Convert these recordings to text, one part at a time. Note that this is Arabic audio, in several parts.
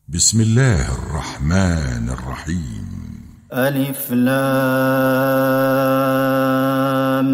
بسم الله الرحمن الرحيم. ألف لام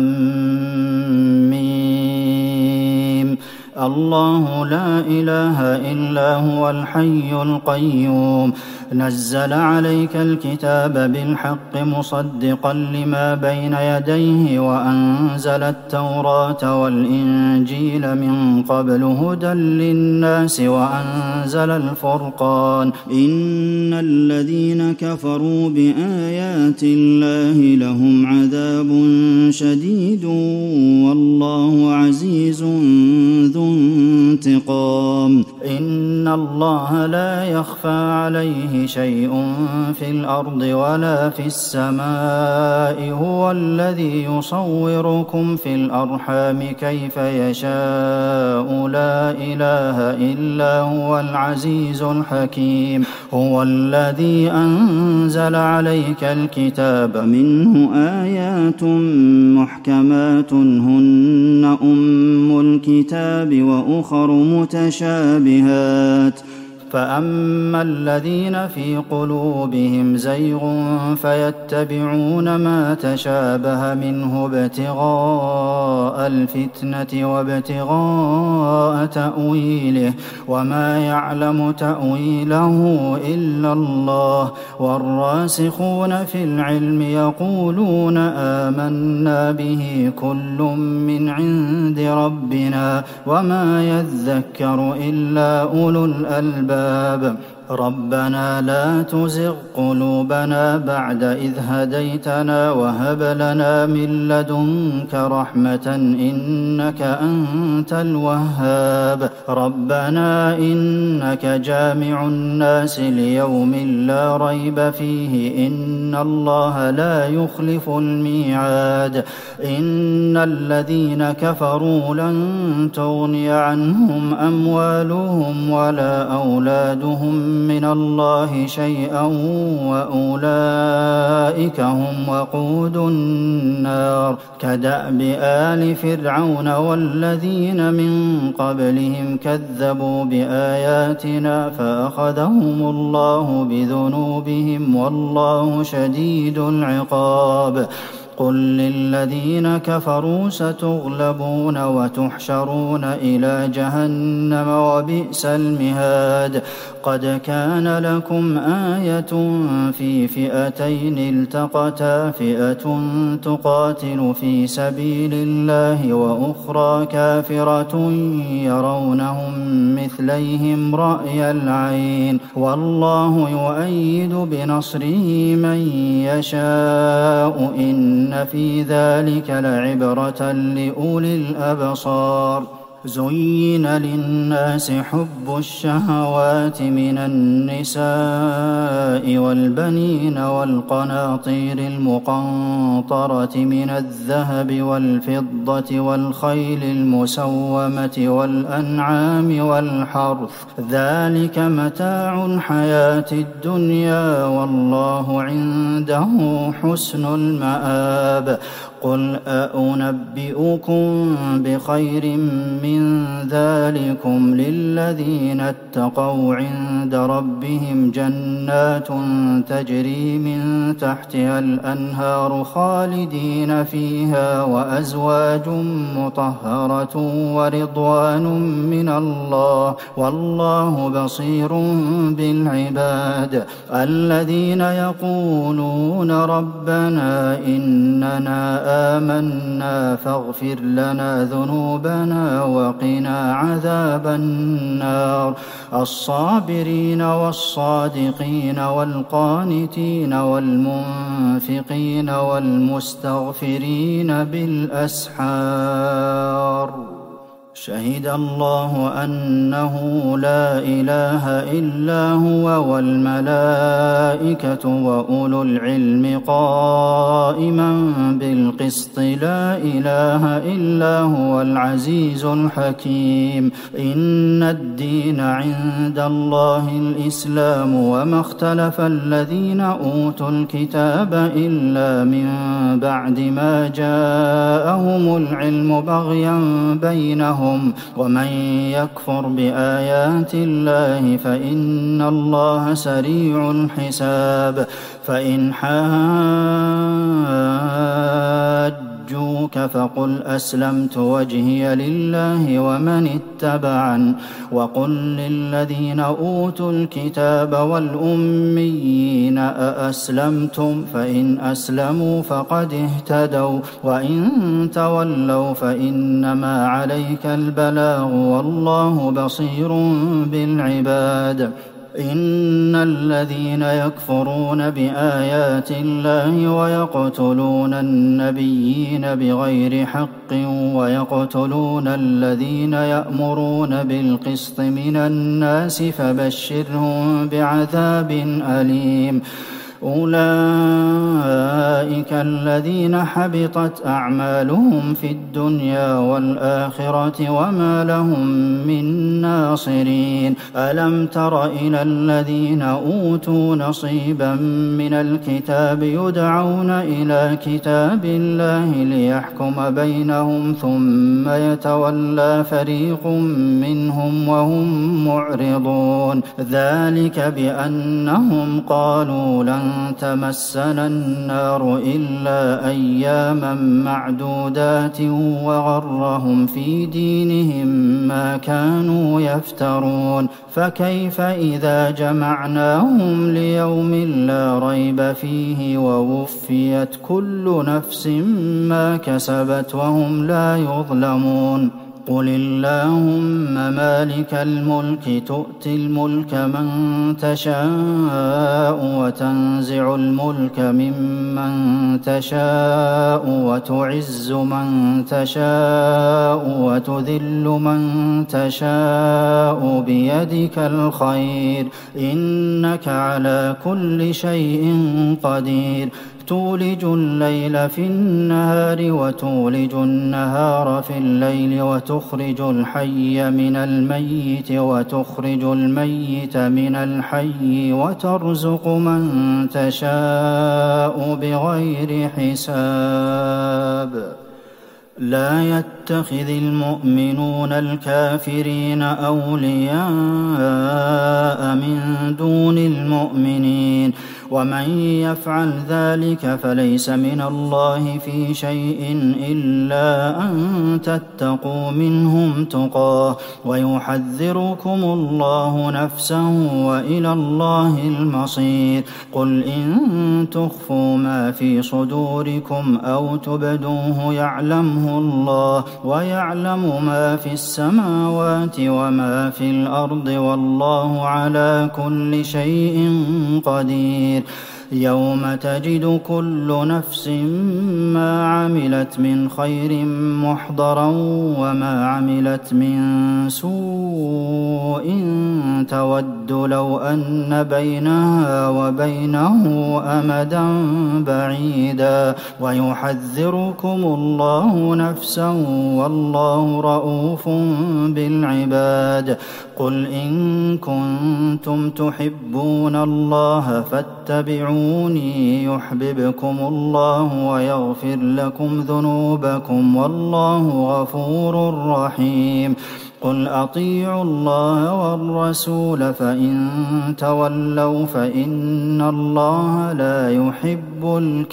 ميم. الله لا إله إلا هو الحي القيوم نزل عليك الكتاب بالحق مصدقا لما بين يديه وأنزل التوراة والإنجيل من قبل هدى للناس وأنزل الفرقان إن الذين كفروا بآيات الله لهم عذاب شديد والله عزيز ذو انتقام إن الله لا يخفى عليه شيء في الأرض ولا في السماء هو الذي يصوركم في الأرحام كيف يشاء لا إله إلا هو العزيز الحكيم هو الذي أنزل عليك الكتاب منه آيات محكمات هن أم الكتاب وأخر متشابهات فأما الذين في قلوبهم زيغ فيتبعون ما تشابه منه ابتغاء الفتنة وابتغاء تأويله وما يعلم تأويله إلا الله والراسخون في العلم يقولون آمنا به كل من عند ربنا وما يذكر إلا أولو الألباب ربنا لا تزغ قلوبنا بعد إذ هديتنا وهب لنا من لدنك رحمة إنك أنت الوهاب ربنا إنك جامع الناس ليوم لا ريب فيه إن الله لا يخلف الميعاد إن الذين كفروا لن تغني عنهم أموالهم ولا أولادهم من الله شيئا وأولئك هم وقود النار كدأب آل فرعون والذين من قبلهم كذبوا بآياتنا فأخذهم الله بذنوبهم والله شديد العقاب قل للذين كفروا ستغلبون وتحشرون إلى جهنم وبئس المهاد قد كان لكم آية في فئتين التقتا فئة تقاتل في سبيل الله وأخرى كافرة يرونهم مثليهم رأي العين والله يؤيد بنصره من يشاء إن في ذلك لعبرة لأولي الأبصار زين للناس حب الشهوات من النساء والبنين والقناطير المقنطرة من الذهب والفضة والخيل المسومة والأنعام والحرث ذلك متاع الحياة الدنيا والله عنده حسن المآب قل أنبئكم بخير من ذلكم للذين اتقوا عند ربهم جنات تجري من تحتها الأنهار خالدين فيها وأزواج مطهرة ورضوان من الله والله بصير بالعباد الذين يقولون ربنا إننا آمنا فاغفر لنا ذنوبنا وقنا عذاب النار الصابرين والصادقين والقانتين والمنفقين والمستغفرين بالأسحار شهد الله أنه لا إله إلا هو والملائكة وأولو العلم قائما بالقسط لا إله إلا هو العزيز الحكيم إن الدين عند الله الإسلام وما اختلف الذين أوتوا الكتاب إلا من بعد ما جاءهم العلم بغيا بينهم لهم ومن يكفر بآيات الله فإن الله سريع الحساب فإن حاجوك فقل أسلمت وجهي لله ومن اتبعن وقل للذين أوتوا الكتاب والأميين أأسلمتم فإن أسلموا فقد اهتدوا وإن تولوا فإنما عليك البلاغ والله بصير بالعباد إن الذين يكفرون بآيات الله ويقتلون النبيين بغير حق ويقتلون الذين يأمرون بالقسط من الناس فبشرهم بعذاب أليم أولئك الذين حبطت أعمالهم في الدنيا والآخرة وما لهم من ناصرين ألم تر إلى الذين أوتوا نصيبا من الكتاب يدعون إلى كتاب الله ليحكم بينهم ثم يتولى فريق منهم وهم معرضون ذلك بأنهم قالوا لن تمسنا النار إلا أياما معدودات وغرهم في دينهم ما كانوا يفترون فكيف إذا جمعناهم ليوم لا ريب فيه ووفيت كل نفس ما كسبت وهم لا يظلمون قل اللهم مالك الملك تؤتي الملك من تشاء وتنزع الملك ممن تشاء وتعز من تشاء وتذل من تشاء بيدك الخير إنك على كل شيء قدير تولج الليل في النهار وتولج النهار في الليل وتخرج الحي من الميت وتخرج الميت من الحي وترزق من تشاء بغير حساب لا يتخذ المؤمنون الكافرين أولياء من دون المؤمنين ومن يفعل ذلك فليس من الله في شيء إلا أن تتقوا منهم تقاه ويحذركم الله نفسه وإلى الله المصير قل إن تخفوا ما في صدوركم أو تبدوه يعلمه الله ويعلم ما في السماوات وما في الأرض والله على كل شيء قدير يوم تجد كل نفس ما عملت من خير محضرا وما عملت من سوء تود لو أن بينها وبينه أمدا بعيدا ويحذركم الله نفسا والله رءوف بالعباد قل إن كنتم تحبون الله فاتبعوني يحببكم الله ويغفر لكم ذنوبكم والله غفور رحيم قل أطيعوا الله والرسول فإن تولوا فإن الله لا يحب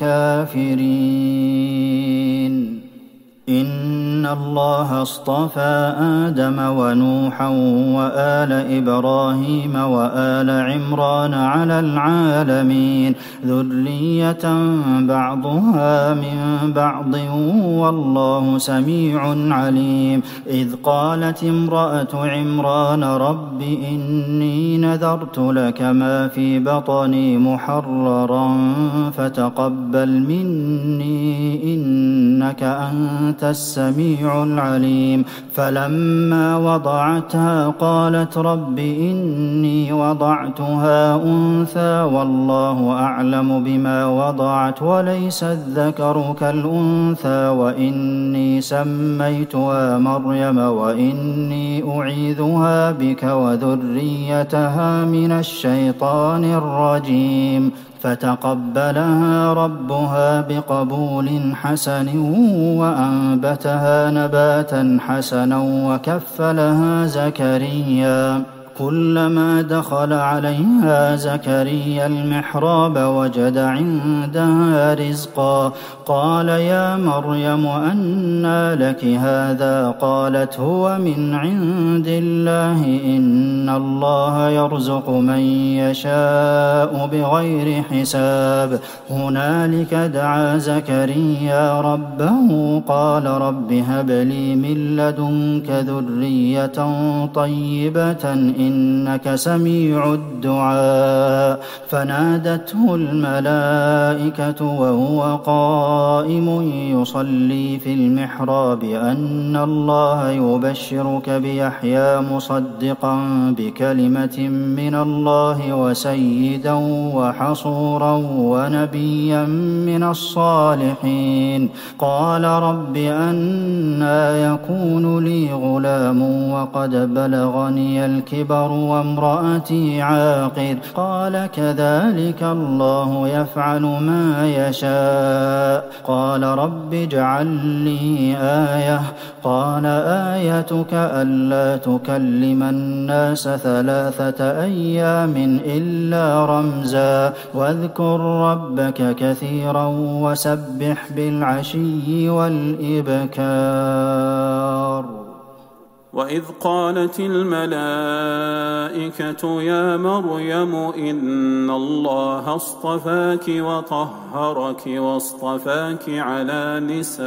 الكافرين إن الله اصطفى آدم ونوحا وآل إبراهيم وآل عمران على العالمين ذرية بعضها من بعض والله سميع عليم إذ قالت امرأة عمران رب إني نذرت لك ما في بطني محررا فتقبل مني إنك أنت السميع العليم فلما وضعتها قالت رب إني وضعتها أنثى والله أعلم بما وضعت وليس الذكر كالأنثى وإني سميتها مريم وإني أعيذها بك وذريتها من الشيطان الرجيم فتقبلها ربها بقبول حسن وأنبتها فأنبتها نباتا حسنا وكفلها زكريا كلما دخل عليها زكريا المحراب وجد عندها رزقا قال يا مريم أنى لك هذا قالت هو من عند الله إن الله يرزق من يشاء بغير حساب هنالك دعا زكريا ربه قال رب هب لي من لدنك ذرية طيبة إنك سميع الدعاء فنادته الملائكة وهو قائم يصلي في المحراب أن الله يبشرك بيحيى مصدقا بكلمة من الله وسيدا وحصورا ونبيا من الصالحين قال رب أنى يكون لي غلام وقد بلغني الكبر وامرأتي عاقر قال كذلك الله يفعل ما يشاء قال رب اجعل لي آية قال آيتك ألا تكلم الناس 3 أيام إلا رمزا واذكر ربك كثيرا وسبح بالعشي والإبكار وإذ قالت الملائكة يا مريم إن الله اصطفاك وطهرك واصطفاك على نساء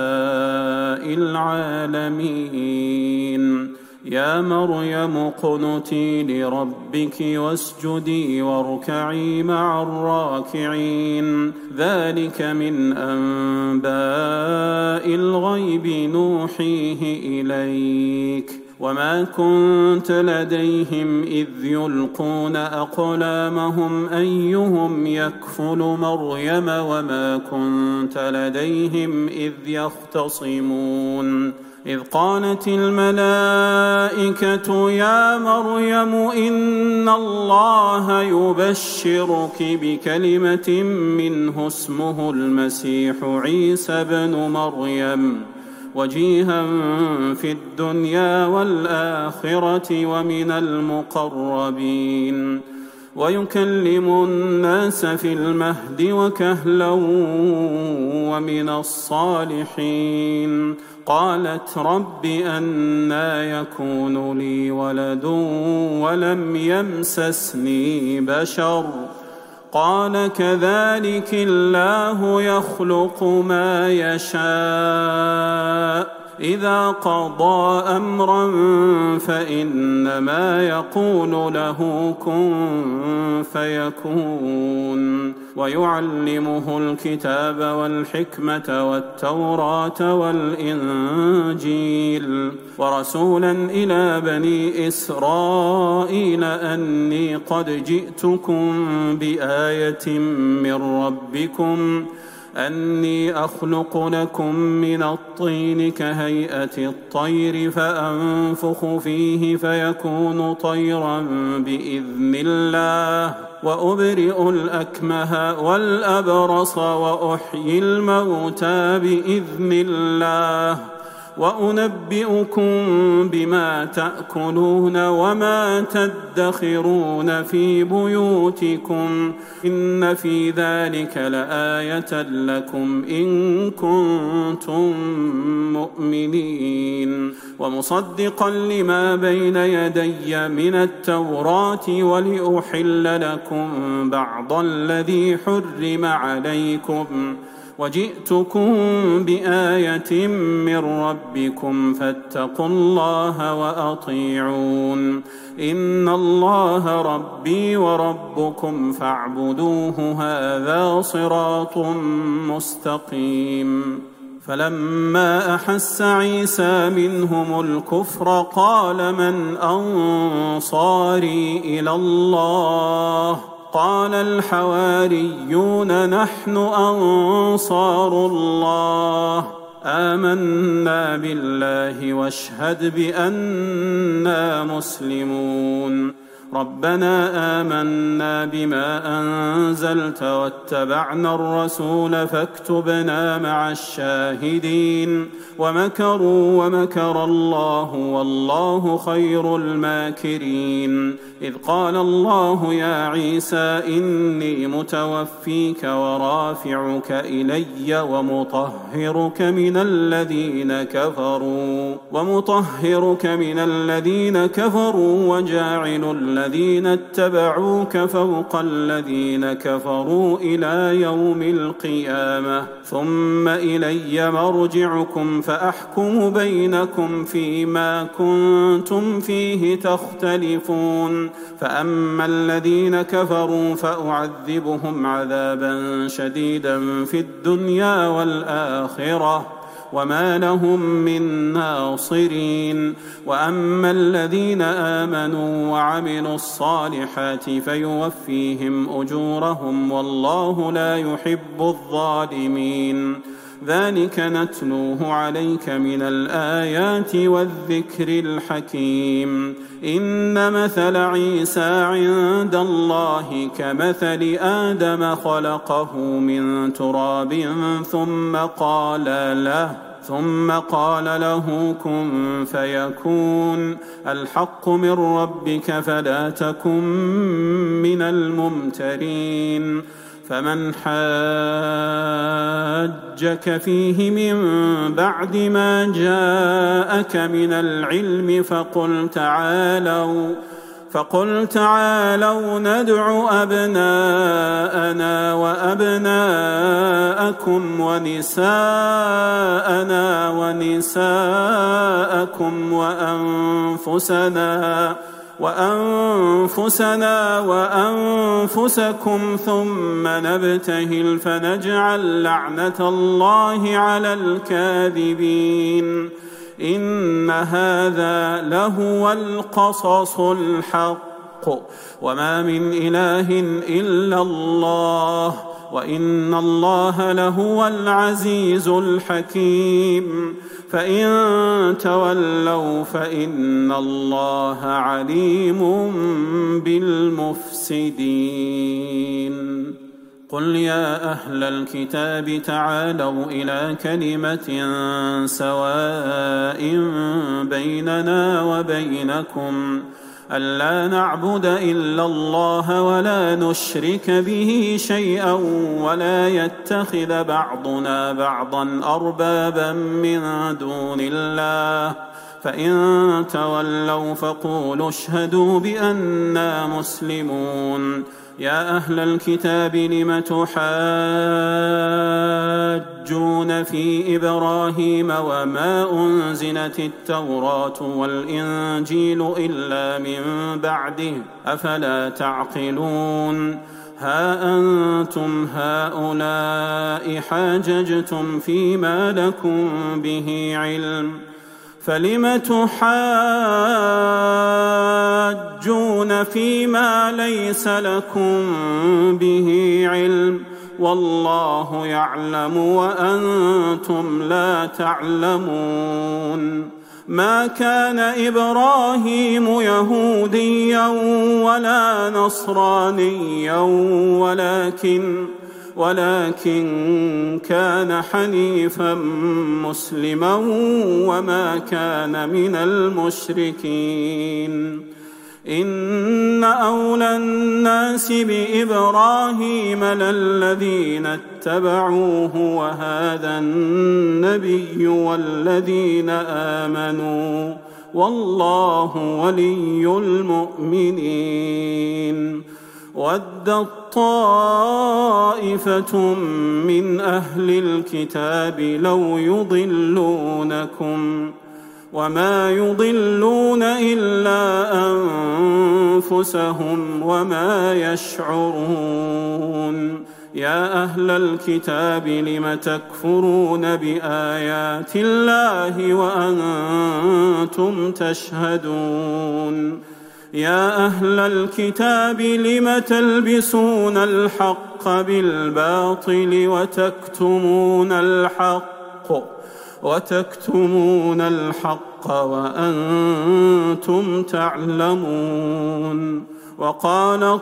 العالمين يا مريم اقنتي لربك واسجدي واركعي مع الراكعين ذلك من أنباء الغيب نوحيه إليك وما كنت لديهم إذ يلقون أقلامهم أيهم يكفل مريم وما كنت لديهم إذ يختصمون إذ قالت الملائكة يا مريم إن الله يبشرك بكلمة منه اسمه المسيح عيسى بن مريم وجيها في الدنيا والآخرة ومن المقربين ويكلم الناس في المهد وكهلا ومن الصالحين قالت رب أنى يكون لي ولد ولم يمسسني بشر قال كذلك الله يخلق ما يشاء إذا قضى أمرا فإنما يقول له كن فيكون ويعلمه الكتاب والحكمة والتوراة والإنجيل ورسولا إلى بني إسرائيل أني قد جئتكم بآية من ربكم أني أخلق لكم من الطين كهيئة الطير فأنفخ فيه فيكون طيرا بإذن الله وأبرئ الأكمه والأبرص وأحيي الموتى بإذن الله وأنبئكم بما تأكلون وما تدخرون في بيوتكم إن في ذلك لآية لكم إن كنتم مؤمنين ومصدقا لما بين يدي من التوراة ولأحل لكم بعض الذي حرم عليكم وجئتكم بآية من ربكم فاتقوا الله وأطيعون إن الله ربي وربكم فاعبدوه هذا صراط مستقيم فلما أحس عيسى منهم الكفر قال من أنصاري إلى الله قال الحواريون نحن أنصار الله آمنا بالله واشهد بأننا مسلمون ربنا آمنا بما أنزلت واتبعنا الرسول فاكتبنا مع الشاهدين ومكروا ومكر الله والله خير الماكرين إذ قال الله يا عيسى إني متوفيك ورافعك إلي ومطهرك من الذين كفروا وجاعل الذين اتبعوك فوق الذين كفروا إلى يوم القيامة ثم إلي مرجعكم فأحكم بينكم فيما كنتم فيه تختلفون فأما الذين كفروا فأعذبهم عذابا شديدا في الدنيا والآخرة وما لهم من ناصرين وأما الذين آمنوا وعملوا الصالحات فيوفيهم أجورهم والله لا يحب الظالمين ذلك نتلوه عليك من الآيات والذكر الحكيم إن مثل عيسى عند الله كمثل آدم خلقه من تراب ثم قال له كن فيكون الحق من ربك فلا تكن من الممترين فمن حاجك فيه من بعد ما جاءك من العلم فقل تعالوا ندع أبناءنا وأبناءكم ونساءنا ونساءكم وأنفسنا وأنفسكم ثم نبتهل فنجعل لعنة الله على الكاذبين إن هذا لهو القصص الحق وما من إله إلا الله وإن الله لهو العزيز الحكيم فإن تولوا فإن الله عليم بالمفسدين قل يا أهل الكتاب تعالوا إلى كلمة سواء بيننا وبينكم ألا نعبد إلا الله ولا نشرك به شيئا ولا يتخذ بعضنا بعضا أربابا من دون الله فإن تولوا فقولوا اشهدوا بأننا مسلمون يا أهل الكتاب لم تحاجون في إبراهيم وما أنزلت التوراة والإنجيل إلا من بعده أفلا تعقلون ها أنتم هؤلاء حاججتم فيما لكم به علم فلم تحاجون فيما ليس لكم به علم والله يعلم وأنتم لا تعلمون ما كان إبراهيم يهوديا ولا نصرانيا ولكن كان حنيفا مسلما وما كان من المشركين إن أولى الناس بإبراهيم للذين اتبعوه وهذا النبي والذين آمنوا والله ولي المؤمنين ودت طائفة من أهل الكتاب لو يضلونكم وما يضلون إلا أنفسهم وما يشعرون يا أهل الكتاب لم تكفرون بآيات الله وأنتم تشهدون يا أهل الكتاب لم تلبسون الحق بالباطل وتكتمون الحق وأنتم تعلمون وقالت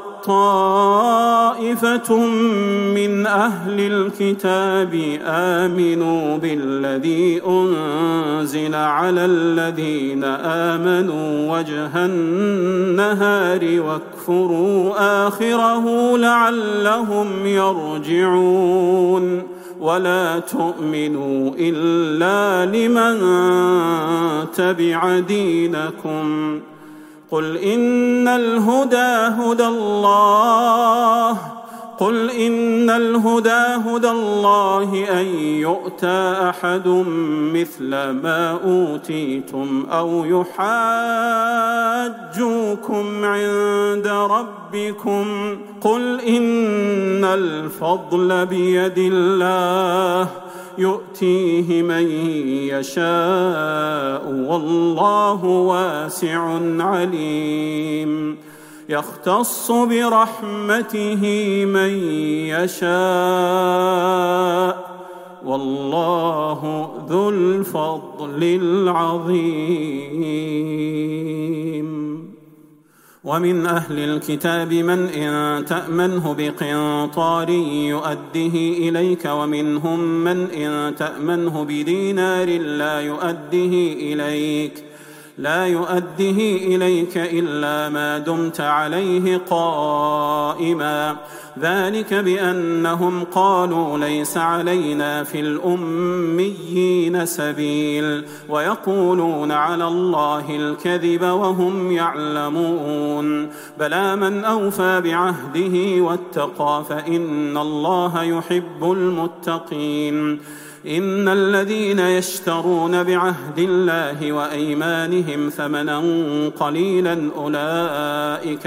طائفة من أهل الكتاب آمنوا بالذي أنزل على الذين آمنوا وجه النهار واكفروا آخره لعلهم يرجعون ولا تؤمنوا إلا لمن تبع دينكم قل إن الهدى هدى الله أن يؤتى أحد مثل ما أوتيتم أو يحاجوكم عند ربكم قل إن الفضل بيد الله يؤتيه من يشاء والله واسع عليم يختص برحمته من يشاء والله ذو الفضل العظيم ومن أهل الكتاب من إن تأمنه بقنطار يؤديه إليك ومنهم من إن تأمنه بدينار لا يؤديه إليك إلا ما دمت عليه قائما ذلك بأنهم قالوا ليس علينا في الأميين سبيل ويقولون على الله الكذب وهم يعلمون بلى من أوفى بعهده واتقى فإن الله يحب المتقين إن الذين يشترون بعهد الله وأيمانهم ثمنا قليلا أولئك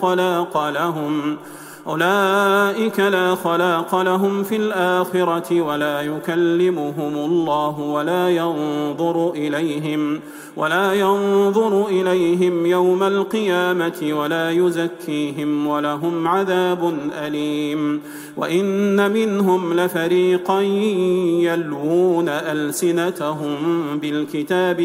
لا خلاق لهم في الآخرة ولا يكلمهم الله ولا ينظر إليهم يوم القيامة ولا يزكيهم ولهم عذاب أليم وإن منهم لفريقا يلوون ألسنتهم بالكتاب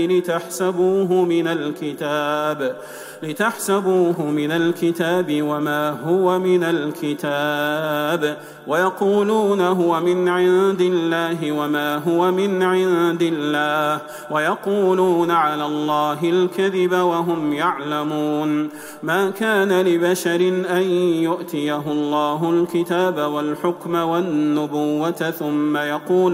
لتحسبوه من الكتاب وما هو من الكتاب ويقولون هو من عند الله وما هو من عند الله ويقولون على الله الكذب وهم يعلمون ما كان لبشر أن يؤتيه الله الكتاب والحكم والنبوة ثم يقول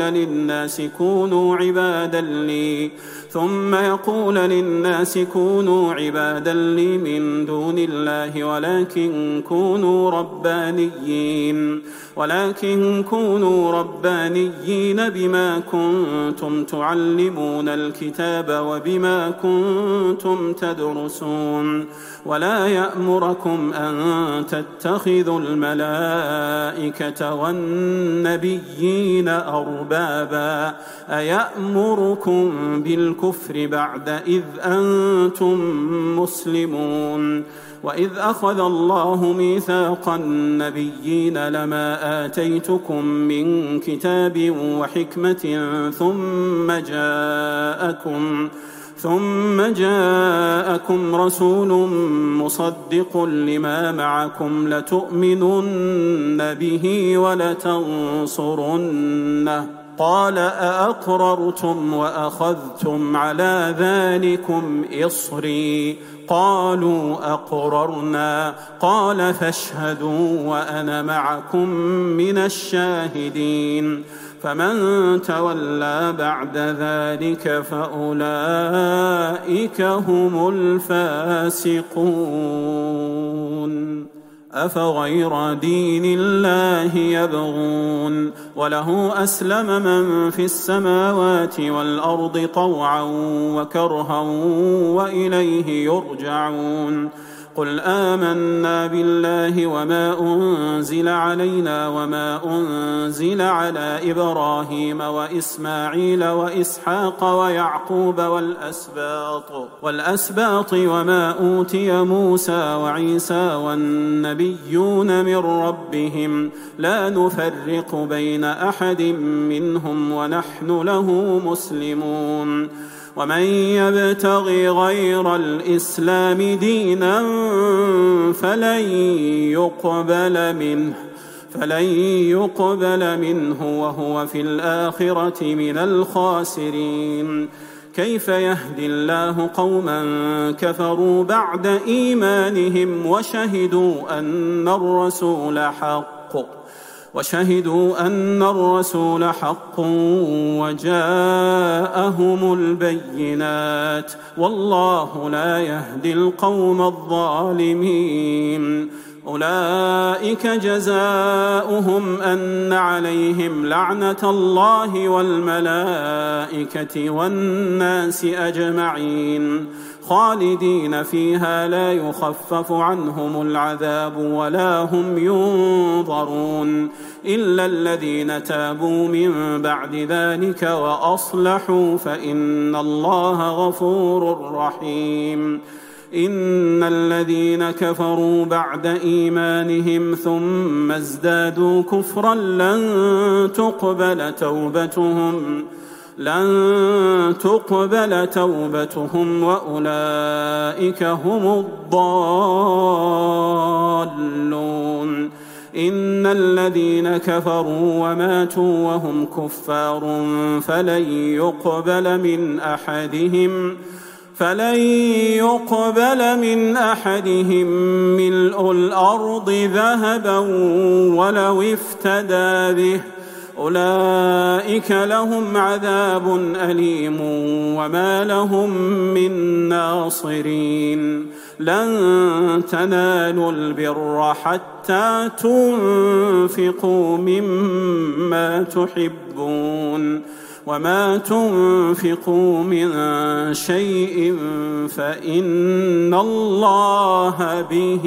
للناس كونوا عبادا لي من دون الله ولكن كونوا ربانيين بما كنتم تعلمون الكتاب وبما كنتم تدرسون ولا يأمركم أن تتخذوا الملائكة والنبيين أربابا أيأمركم بالكفر بعد إذ أنتم مسلمون وإذ أخذ الله ميثاق النبيين لما آتيتكم من كتاب وحكمة ثم جاءكم رسول مصدق لما معكم لتؤمنن به ولتنصرنه قال أأقررتم وأخذتم على ذلكم إصري قالوا أقررنا قال فاشهدوا وأنا معكم من الشاهدين فمن تولى بعد ذلك فأولئك هم الفاسقون أفغير دين الله يبغون وله أسلم من في السماوات والأرض طوعا وكرها وإليه يرجعون قل آمنا بالله وما أنزل علينا وما أنزل على إبراهيم وإسماعيل وإسحاق ويعقوب والأسباط وما أوتي موسى وعيسى والنبيون من ربهم لا نفرق بين أحد منهم ونحن له مسلمون ومن يبتغ غير الإسلام دينا فلن يقبل منه وهو في الآخرة من الخاسرين. كيف يهدي الله قوما كفروا بعد إيمانهم وشهدوا أن الرسول حق وجاءهم البينات والله لا يهدي القوم الظالمين. أولئك جزاؤهم أن عليهم لعنة الله والملائكة والناس أجمعين خالدين فيها لا يخفف عنهم العذاب ولا هم ينظرون إلا الذين تابوا من بعد ذلك وأصلحوا فإن الله غفور رحيم. إن الذين كفروا بعد إيمانهم ثم ازدادوا كفرا لن تقبل توبتهم وأولئك هم الضالون. إن الذين كفروا وماتوا وهم كفار فلن يقبل من أحدهم ملء الأرض ذهبا ولو افتدى به أولئك لهم عذاب أليم وما لهم من ناصرين. لن تنالوا البر حتى تنفقوا مما تحبون وما تنفقوا من شيء فإن الله به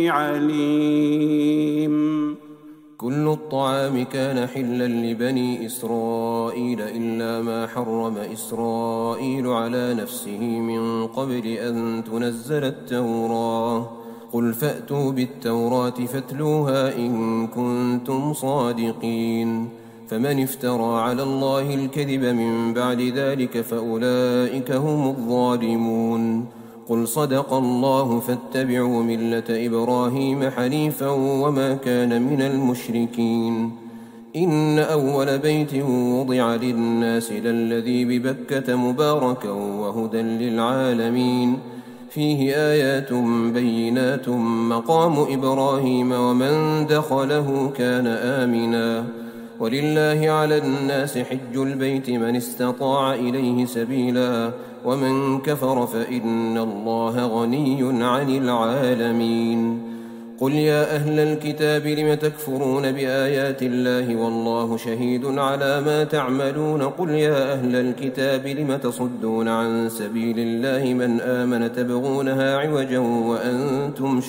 عليم. كل الطعام كان حلا لبني إسرائيل إلا ما حرم إسرائيل على نفسه من قبل أن تنزل التوراة. قل فأتوا بالتوراة فاتلوها إن كنتم صادقين. فمن افترى على الله الكذب من بعد ذلك فأولئك هم الظالمون. قل صدق الله فاتبعوا ملة إبراهيم حنيفا وما كان من المشركين. إن أول بيت وضع للناس للذي ببكة مباركا وهدى للعالمين فيه آيات بينات مقام إبراهيم ومن دخله كان آمنا. ولله على الناس حج البيت من استطاع إليه سبيلا ومن كفر فإن الله غني عن العالمين. قل يا أهل الكتاب لم تكفرون بآيات الله والله شهيد على ما تعملون. قل يا أهل الكتاب لم تصدون عن سبيل الله من آمن تبغونها عوجا وأنتم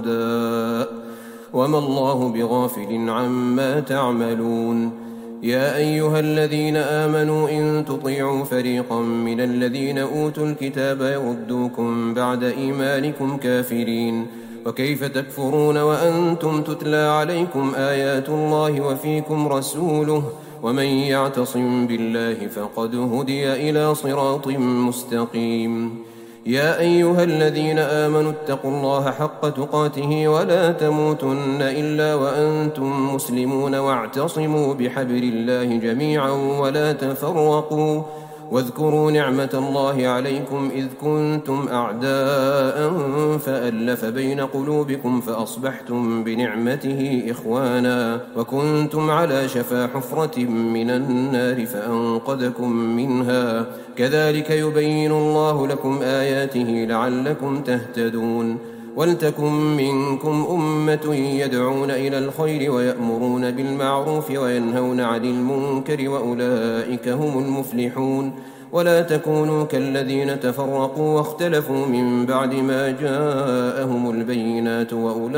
شهداء وما الله بغافل عما تعملون. يا أيها الذين آمنوا إن تطيعوا فريقا من الذين أوتوا الكتاب يردوكم بعد إيمانكم كافرين. وكيف تكفرون وأنتم تتلى عليكم آيات الله وفيكم رسوله ومن يعتصم بالله فقد هدي إلى صراط مستقيم. يا أيها الذين آمنوا اتقوا الله حق تقاته ولا تموتن إلا وأنتم مسلمون واعتصموا بحبل الله جميعا ولا تفرقوا. واذكروا نعمة الله عليكم إذ كنتم أعداء فألف بين قلوبكم فأصبحتم بنعمته إخوانا وكنتم على شفا حفرة من النار فأنقذكم منها. كذلك يبين الله لكم آياته لعلكم تهتدون. ولتكن منكم أمة يدعون إلى الخير ويأمرون بالمعروف وينهون عن المنكر وأولئك هم المفلحون. ولا تكونوا كالذين تفرقوا واختلفوا من بعد ما جاءهم البينات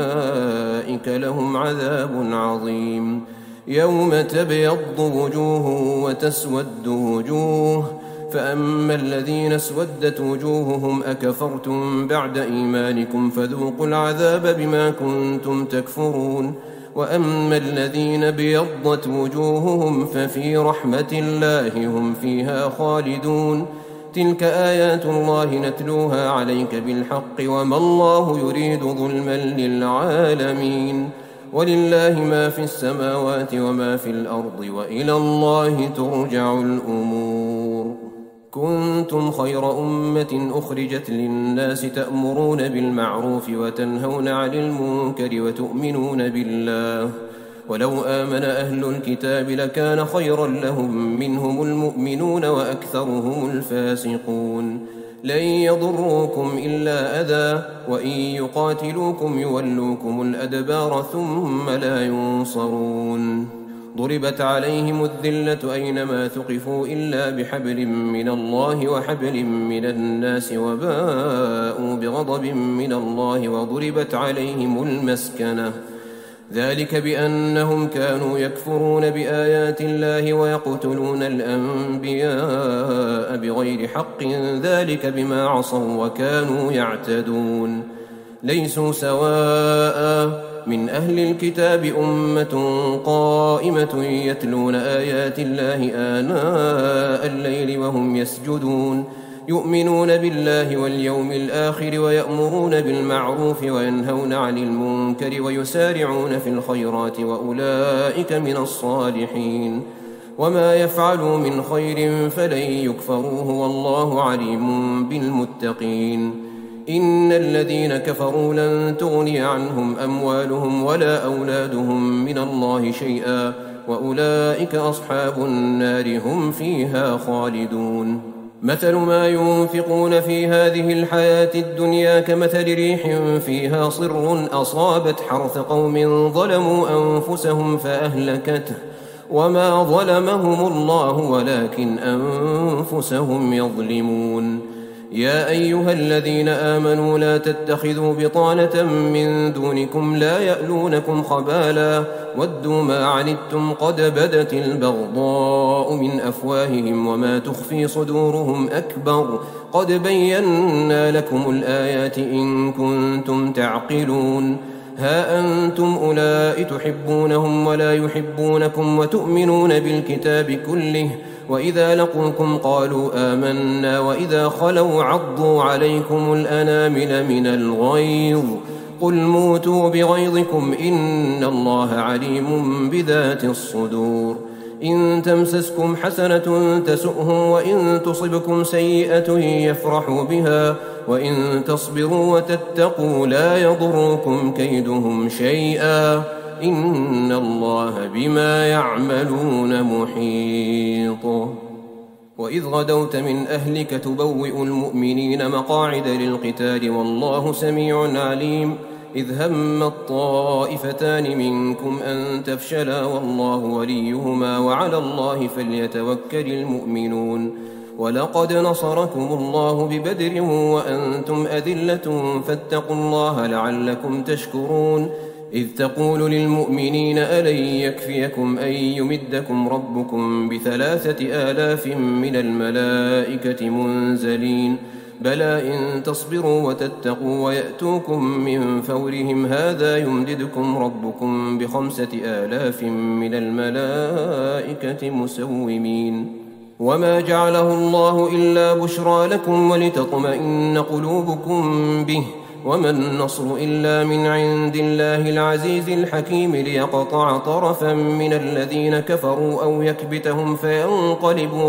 وأولئك لهم عذاب عظيم. يوم تبيض وجوه وتسود وجوه فأما الذين اسودت وجوههم أكفرتم بعد إيمانكم فذوقوا العذاب بما كنتم تكفرون. وأما الذين بيضت وجوههم ففي رحمة الله هم فيها خالدون. تلك آيات الله نتلوها عليك بالحق وما الله يريد ظلما للعالمين ولله ما في السماوات وما في الأرض وإلى الله ترجع الأمور كنتم خير أمة أخرجت للناس تأمرون بالمعروف وتنهون عن المنكر وتؤمنون بالله ولو آمن أهل الكتاب لكان خيرا لهم منهم المؤمنون وأكثرهم الفاسقون لن يضروكم إلا أذى وإن يقاتلوكم يولوكم الأدبار ثم لا ينصرون ضربت عليهم الذلة أينما ثقفوا إلا بحبل من الله وحبل من الناس وباءوا بغضب من الله وضربت عليهم المسكنة ذلك بأنهم كانوا يكفرون بآيات الله ويقتلون الأنبياء بغير حق ذلك بما عصوا وكانوا يعتدون ليسوا سواء من أهل الكتاب أمة قائمة يتلون آيات الله آناء الليل وهم يسجدون يؤمنون بالله واليوم الآخر ويأمرون بالمعروف وينهون عن المنكر ويسارعون في الخيرات وأولئك من الصالحين وما يفعلوا من خير فلن يكفروه والله عليم بالمتقين إن الذين كفروا لن تغني عنهم أموالهم ولا أولادهم من الله شيئا وأولئك أصحاب النار هم فيها خالدون مثل ما ينفقون في هذه الحياة الدنيا كمثل ريح فيها صر أصابت حرث قوم ظلموا أنفسهم فأهلكته وما ظلمهم الله ولكن أنفسهم يظلمون يا أيها الذين آمنوا لا تتخذوا بطانة من دونكم لا يألونكم خبالا ودوا ما عنتم قد بدت البغضاء من أفواههم وما تخفي صدورهم أكبر قد بينا لكم الآيات إن كنتم تعقلون ها أنتم أولئك تحبونهم ولا يحبونكم وتؤمنون بالكتاب كله وإذا لقوكم قالوا آمنا وإذا خلوا عضوا عليكم الأنامل من الغيظ قل موتوا بغيظكم إن الله عليم بذات الصدور إن تمسسكم حسنة تسؤهم وإن تصبكم سيئة يفرحوا بها وإن تصبروا وتتقوا لا يضركم كيدهم شيئا إن الله بما يعملون محيط وإذ غدوت من أهلك تبوئ المؤمنين مقاعد للقتال والله سميع عليم إذ هم الطائفتان منكم أن تفشلا والله وليهما وعلى الله فليتوكل المؤمنون ولقد نصركم الله ببدر وأنتم أذلة فاتقوا الله لعلكم تشكرون إذ تقول للمؤمنين ألن يكفيكم أن يمدكم ربكم ب3,000 من الملائكة منزلين بلى إن تصبروا وتتقوا ويأتوكم من فورهم هذا يمددكم ربكم ب5,000 من الملائكة مسومين وما جعله الله إلا بشرى لكم ولتطمئن قلوبكم به وما النصر إلا من عند الله العزيز الحكيم ليقطع طرفا من الذين كفروا أو يكبتهم فينقلبوا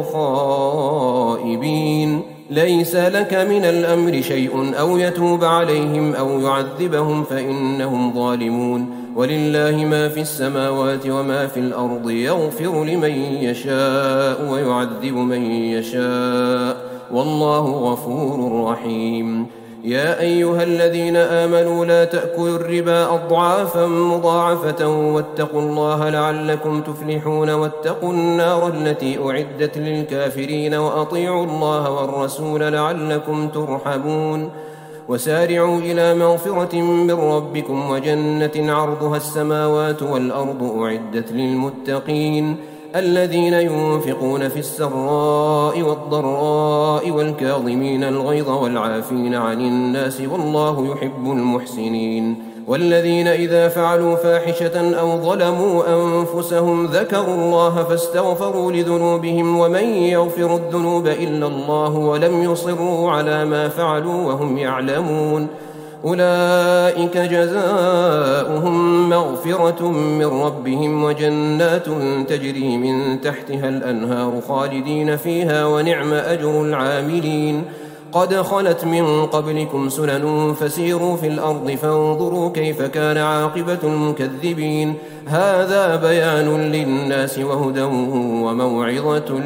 خائبين ليس لك من الأمر شيء أو يتوب عليهم أو يعذبهم فإنهم ظالمون ولله ما في السماوات وما في الأرض يغفر لمن يشاء ويعذب من يشاء والله غفور رحيم يا أيها الذين آمنوا لا تأكلوا الربا أضعافا مضاعفة واتقوا الله لعلكم تفلحون واتقوا النار التي أعدت للكافرين وأطيعوا الله والرسول لعلكم ترحمون وسارعوا إلى مغفرة من ربكم وجنة عرضها السماوات والأرض أعدت للمتقين الذين ينفقون في السراء والضراء والكاظمين الغيظ والعافين عن الناس والله يحب المحسنين والذين إذا فعلوا فاحشة أو ظلموا أنفسهم ذكروا الله فاستغفروا لذنوبهم ومن يغفر الذنوب إلا الله ولم يصروا على ما فعلوا وهم يعلمون أولئك جزاؤهم مغفرة من ربهم وجنات تجري من تحتها الأنهار خالدين فيها ونعم أجر العاملين قد خلت من قبلكم سنن فسيروا في الأرض فانظروا كيف كان عاقبة المكذبين هذا بيان للناس وهدى وموعظة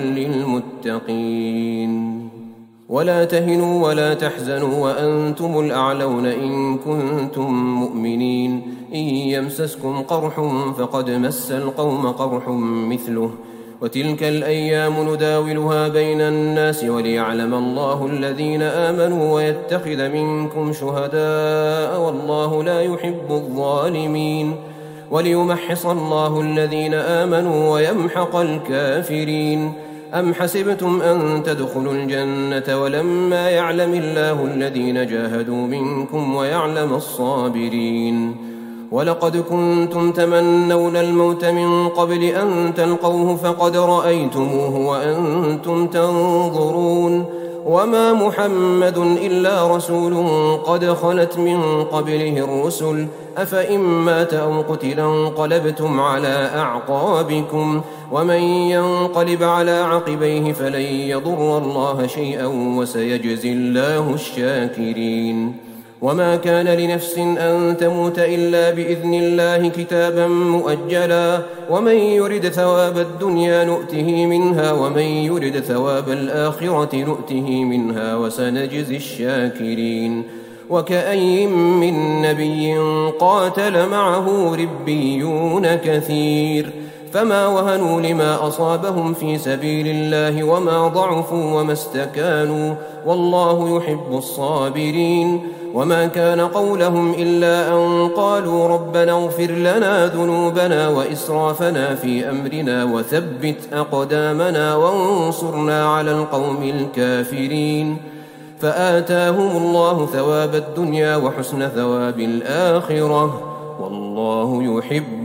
للمتقين ولا تهنوا ولا تحزنوا وأنتم الأعلون إن كنتم مؤمنين إن يمسسكم قرح فقد مس القوم قرح مثله وتلك الأيام نداولها بين الناس وليعلم الله الذين آمنوا ويتخذ منكم شهداء والله لا يحب الظالمين وليمحص الله الذين آمنوا ويمحق الكافرين أم حسبتم أن تدخلوا الجنة ولما يعلم الله الذين جاهدوا منكم ويعلم الصابرين ولقد كنتم تمنون الموت من قبل أن تلقوه فقد رأيتموه وأنتم تنظرون وما محمد إلا رسول قد خلت من قبله الرسل أفإن مات أو قتل انقلبتم على أعقابكم ومن ينقلب على عقبيه فلن يضر الله شيئا وسيجزي الله الشاكرين وما كان لنفس أن تموت إلا بإذن الله كتابا مؤجلا ومن يرد ثواب الدنيا نؤته منها ومن يرد ثواب الآخرة نؤته منها وسنجزي الشاكرين وكأي من نبي قاتل معه ربيون كثير فما وهنوا لما أصابهم في سبيل الله وما ضعفوا وما استكانوا والله يحب الصابرين وما كان قولهم إلا أن قالوا ربنا اغفر لنا ذنوبنا وإسرافنا في أمرنا وثبت أقدامنا وانصرنا على القوم الكافرين فآتاهم الله ثواب الدنيا وحسن ثواب الآخرة والله يحب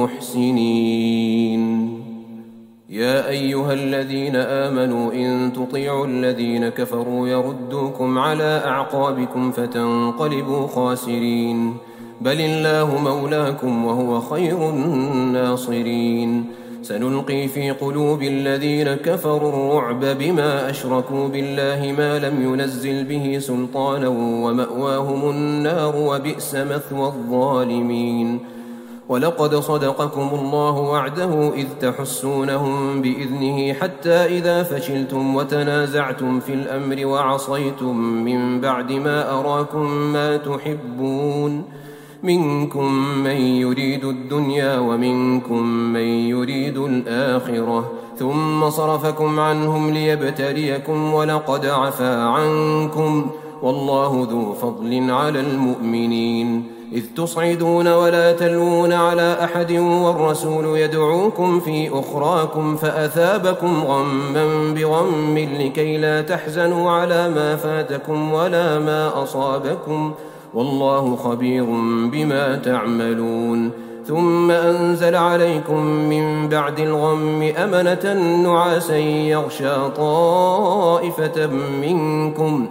المحسنين يا أيها الذين آمنوا إن تطيعوا الذين كفروا يردوكم على أعقابكم فتنقلبوا خاسرين بل الله مولاكم وهو خير الناصرين سنلقي في قلوب الذين كفروا الرعب بما أشركوا بالله ما لم ينزل به سلطانا ومأواهم النار وبئس مثوى الظالمين ولقد صدقكم الله وعده إذ تحسونهم بإذنه حتى إذا فشلتم وتنازعتم في الأمر وعصيتم من بعد ما أراكم ما تحبون منكم من يريد الدنيا ومنكم من يريد الآخرة ثم صرفكم عنهم ليبتليكم ولقد عفا عنكم والله ذو فضل على المؤمنين إذ تصعدون ولا تلوون على أحد والرسول يدعوكم في أخراكم فأثابكم غما بغم لكي لا تحزنوا على ما فاتكم ولا ما أصابكم والله خبير بما تعملون ثم أنزل عليكم من بعد الغم أمنة نعاسا يغشى طائفة منكم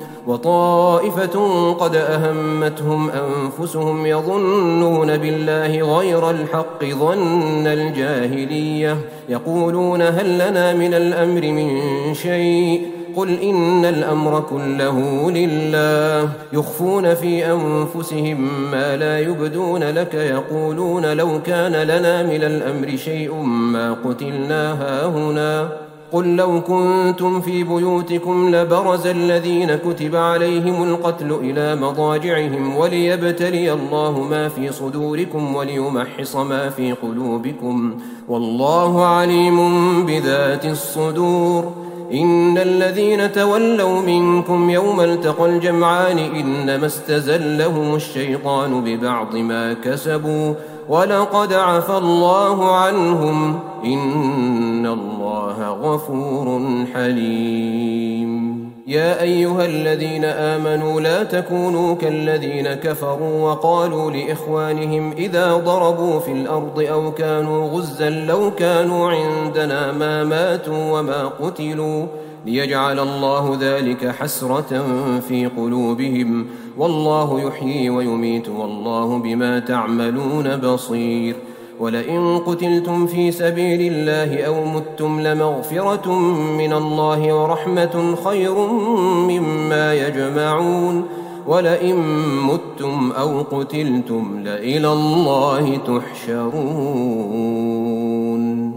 وطائفة قد أهمتهم أنفسهم يظنون بالله غير الحق ظن الجاهلية يقولون هل لنا من الأمر من شيء قل إن الأمر كله لله يخفون في أنفسهم ما لا يبدون لك يقولون لو كان لنا من الأمر شيء ما قتلنا هاهنا قل لو كنتم في بيوتكم لبرز الذين كتب عليهم القتل إلى مضاجعهم وليبتلي الله ما في صدوركم وليمحص ما في قلوبكم والله عليم بذات الصدور إن الذين تولوا منكم يوم التقى الجمعان إنما استزلهم الشيطان ببعض ما كسبوا ولقد عفى الله عنهم إن الله غفور حليم يا أيها الذين آمنوا لا تكونوا كالذين كفروا وقالوا لإخوانهم إذا ضربوا في الأرض أو كانوا غزا لو كانوا عندنا ما ماتوا وما قتلوا ليجعل الله ذلك حسرة في قلوبهم والله يحيي ويميت والله بما تعملون بصير ولئن قتلتم في سبيل الله أو متم لمغفرة من الله ورحمة خير مما يجمعون ولئن متم أو قتلتم لإلى الله تحشرون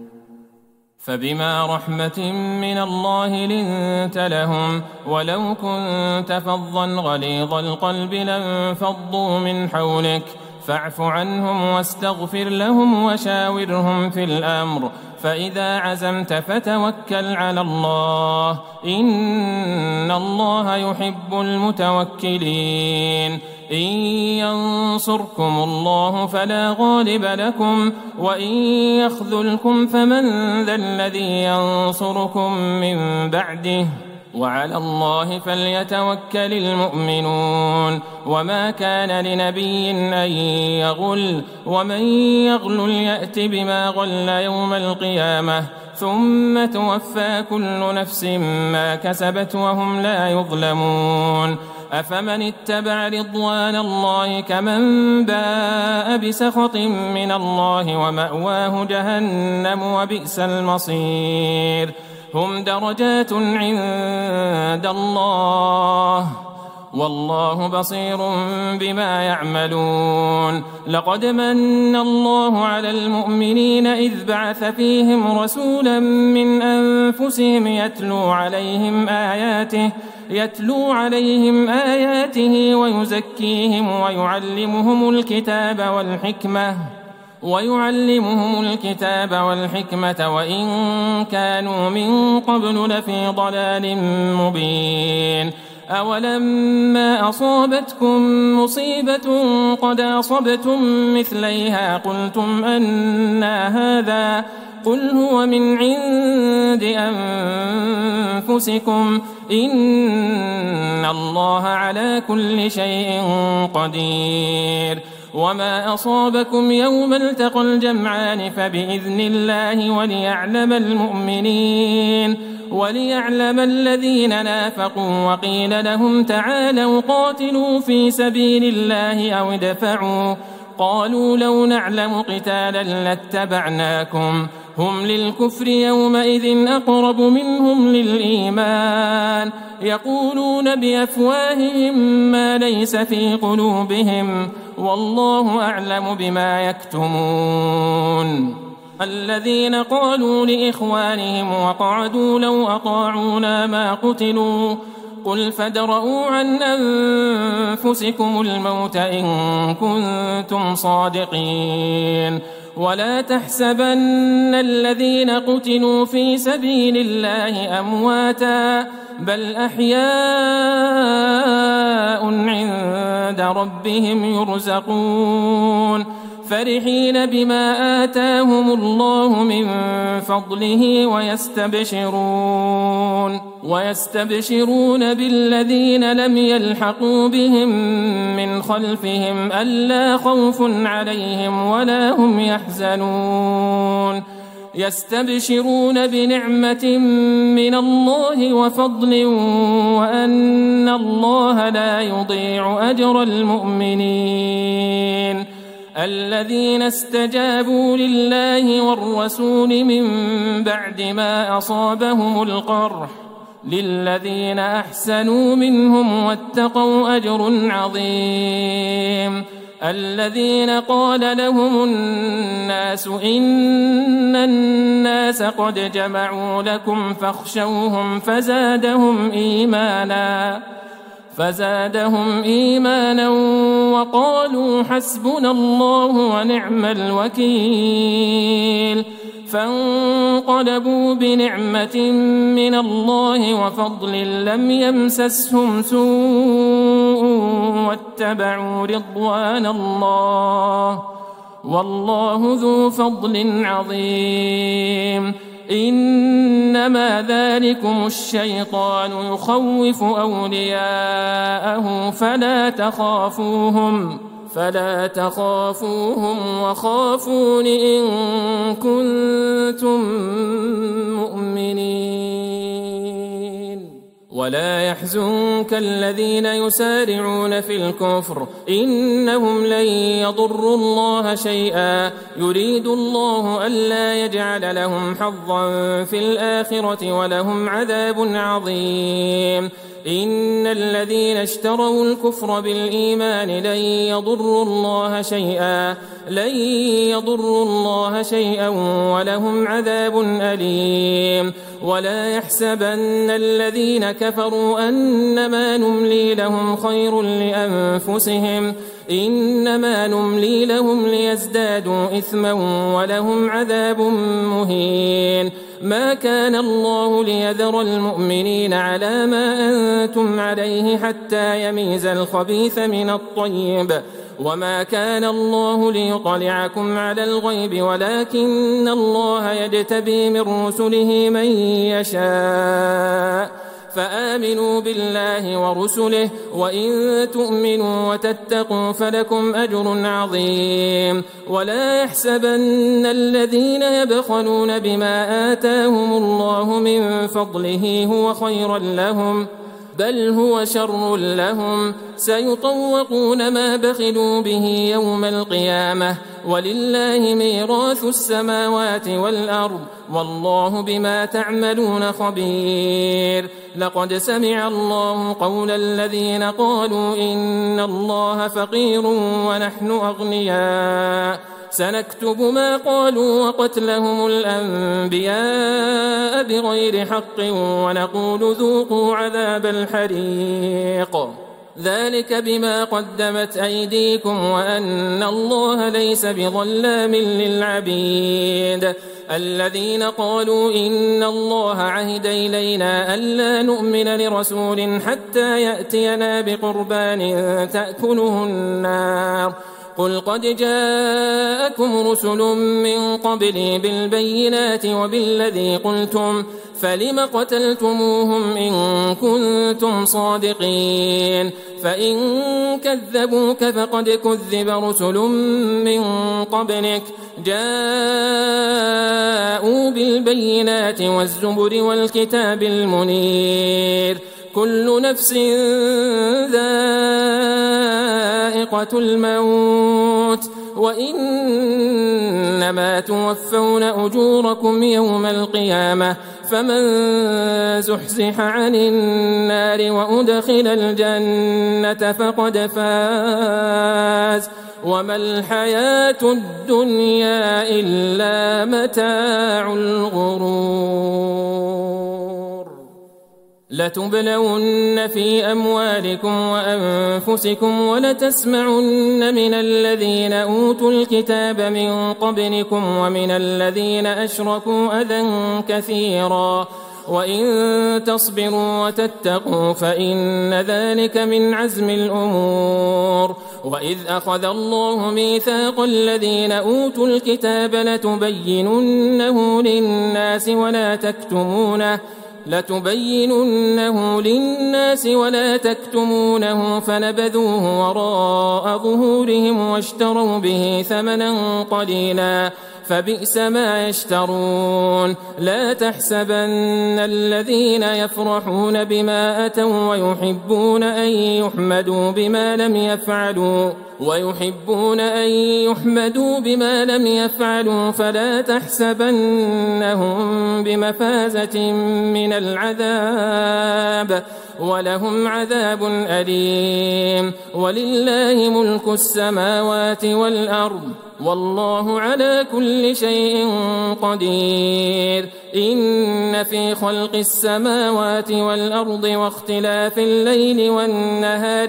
فبما رحمة من الله لنت لهم ولو كنت فظا غليظ القلب لانفضوا من حولك فاعف عنهم واستغفر لهم وشاورهم في الأمر فإذا عزمت فتوكل على الله إن الله يحب المتوكلين إن ينصركم الله فلا غالب لكم وإن يخذلكم فمن ذا الذي ينصركم من بعده وعلى الله فليتوكل المؤمنون وما كان لنبي أن يغل ومن يغل يأت بما غل يوم القيامة ثم توفى كل نفس ما كسبت وهم لا يظلمون أفمن اتبع رضوان الله كمن باء بسخط من الله ومأواه جهنم وبئس المصير هم درجات عند الله والله بصير بما يعملون لقد من الله على المؤمنين إذ بعث فيهم رسولا من أنفسهم يتلو عليهم آياته ويزكيهم ويعلمهم الكتاب والحكمة وإن كانوا من قبل لفي ضلال مبين أولما أصابتكم مصيبة قد أصبتم مثليها قلتم أنى هذا قل هو من عند أنفسكم إن الله على كل شيء قدير وما أصابكم يوم التقى الجمعان فبإذن الله وليعلم الذين نافقوا وقيل لهم تعالوا قاتلوا في سبيل الله أو ادفعوا قالوا لو نعلم قتالا لاتبعناكم هم للكفر يومئذ أقرب منهم للإيمان يقولون بأفواههم ما ليس في قلوبهم والله أعلم بما يكتمون الذين قالوا لإخوانهم وقعدوا لو أطاعونا ما قتلوا قل فادرءوا عن أنفسكم الموت إن كنتم صادقين ولا تحسبن الذين قتلوا في سبيل الله أمواتا بل أحياء عند ربهم يرزقون فرحين بما آتاهم الله من فضله ويستبشرون بالذين لم يلحقوا بهم من خلفهم ألا خوف عليهم ولا هم يحزنون يستبشرون بنعمة من الله وفضل وأن الله لا يضيع أجر المؤمنين الذين استجابوا لله والرسول من بعد ما أصابهم القرح للذين أحسنوا منهم واتقوا أجر عظيم الذين قال لهم الناس إن الناس قد جمعوا لكم فاخشوهم فزادهم إيمانا وقالوا حسبنا الله ونعم الوكيل فانقلبوا بنعمة من الله وفضل لم يمسسهم سوء واتبعوا رضوان الله والله ذو فضل عظيم إنما ذلكم الشيطان يخوف أولياءه فلا تخافوهم وخافون إن كنتم مؤمنين. ولا يحزنك الذين يسارعون في الكفر إنهم لن يضروا الله شيئا يريد الله ألا يجعل لهم حظا في الآخرة ولهم عذاب عظيم. إن الذين اشتروا الكفر بالإيمان لن يضروا الله شيئا ولهم عذاب أليم. ولا يحسبن الذين كفروا أنما نملي لهم خير لأنفسهم إنما نملي لهم ليزدادوا إثما ولهم عذاب مهين. ما كان الله ليذر المؤمنين على ما أنتم عليه حتى يميز الخبيث من الطيب وما كان الله ليطلعكم على الغيب ولكن الله يجتبي من رسله من يشاء فآمنوا بالله ورسله وإن تؤمنوا وتتقوا فلكم أجر عظيم. ولا يحسبن الذين يبخلون بما آتاهم الله من فضله هو خيرا لهم بل هو شر لهم سيطوقون ما بخلوا به يوم القيامة ولله ميراث السماوات والأرض والله بما تعملون خبير. لقد سمع الله قول الذين قالوا إن الله فقير ونحن أغنياء سنكتب ما قالوا وقتلهم الأنبياء بغير حق ونقول ذوقوا عذاب الحريق ذلك بما قدمت أيديكم وأن الله ليس بظلام للعبيد. الذين قالوا إن الله عهد إلينا ألا نؤمن لرسول حتى يأتينا بقربان تأكله النار قل قد جاءكم رسل من قبلي بالبينات وبالذي قلتم فلم قتلتموهم إن كنتم صادقين. فإن كذبوك فقد كذب رسل من قبلك جاءوا بالبينات والزبر والكتاب المنير كل نفس ذائقة الموت وإنما توفون أجوركم يوم القيامة فمن زحزح عن النار وأدخل الجنة فقد فاز وما الحياة الدنيا إلا متاع الغرور. لتبلون في أموالكم وأنفسكم ولتسمعن من الذين أوتوا الكتاب من قبلكم ومن الذين أشركوا أذى كثيرا وإن تصبروا وتتقوا فإن ذلك من عزم الأمور. وإذ أخذ الله ميثاق الذين أوتوا الكتاب لتبيننه للناس ولا تكتمونه فنبذوه وراء ظهورهم واشتروا به ثمنا قليلا فبئس ما يشترون. لا تحسبن الذين يفرحون بما أتوا ويحبون أن يحمدوا بما لم يفعلوا فلا تحسبنهم بمفازة من العذاب ولهم عذاب أليم. ولله ملك السماوات والأرض والله على كل شيء قدير. إن في خلق السماوات والأرض واختلاف الليل والنهار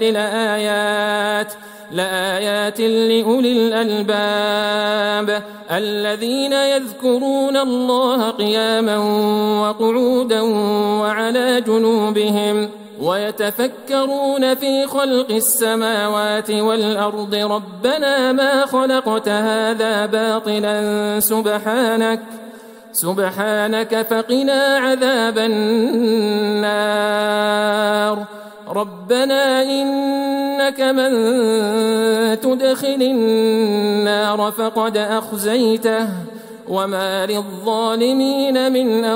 لآيات لأولي الألباب الذين يذكرون الله قياما وقعودا وعلى جنوبهم ويتفكرون في خلق السماوات والأرض سبحانك فقنا عذاب النار. ربنا إنك من تدخل النار فقد أخزيته وما للظالمين من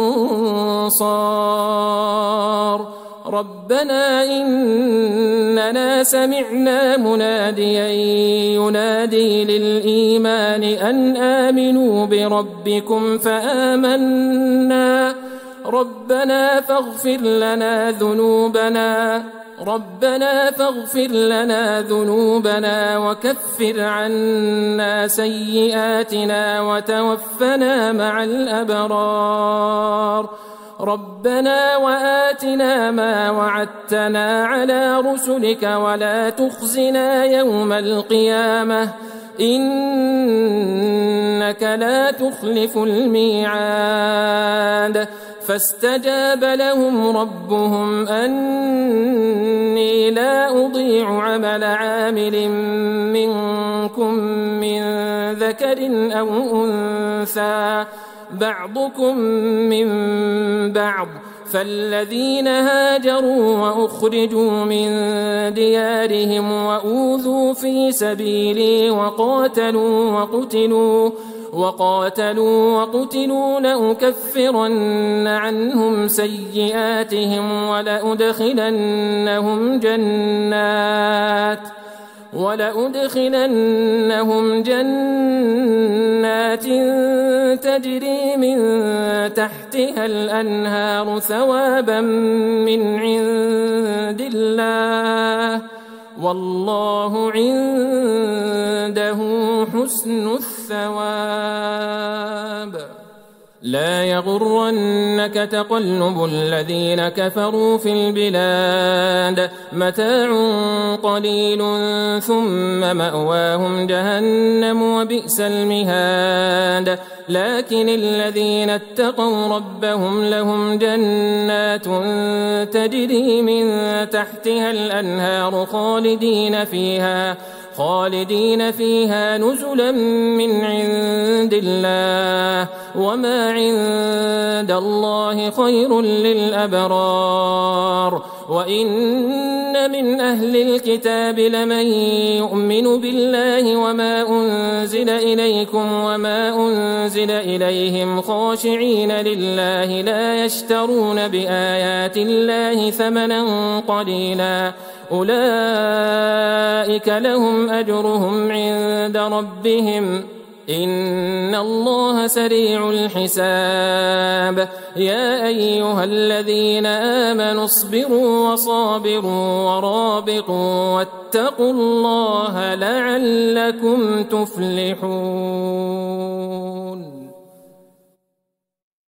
أنصار. ربنا إننا سمعنا مناديا ينادي للإيمان أن آمنوا بربكم فآمنا. ربنا فاغفر لنا ذنوبنا وكفر عنا سيئاتنا وتوفنا مع الأبرار. ربنا وآتنا ما وعدتنا على رسلك ولا تخزنا يوم القيامة إنك لا تخلف الميعاد. فاستجاب لهم ربهم أني لا أضيع عمل عامل منكم من ذكر أو أنثى بعضكم من بعض. فالذين هاجروا وأخرجوا من ديارهم وأوذوا في سبيلي وقاتلوا وقتلوا لأكفرن عنهم سيئاتهم ولأدخلنهم جنات تجري من تحتها الأنهار ثوابا من عند الله والله عنده حسن الثواب. لا يغرنك تقلب الذين كفروا في البلاد متاع قليل ثم مأواهم جهنم وبئس المهاد. لكن الذين اتقوا ربهم لهم جنات تجري من تحتها الأنهار خالدين فيها نزلا من عند الله وما عند الله خير للأبرار. وإن من أهل الكتاب لمن يؤمن بالله وما أنزل إليكم وما أنزل إليهم خاشعين لله لا يشترون بآيات الله ثمنا قليلا أولئك لهم أجرهم عند ربهم إن الله سريع الحساب. يا أيها الذين آمنوا اصبروا وصابروا ورابطوا واتقوا الله لعلكم تفلحون.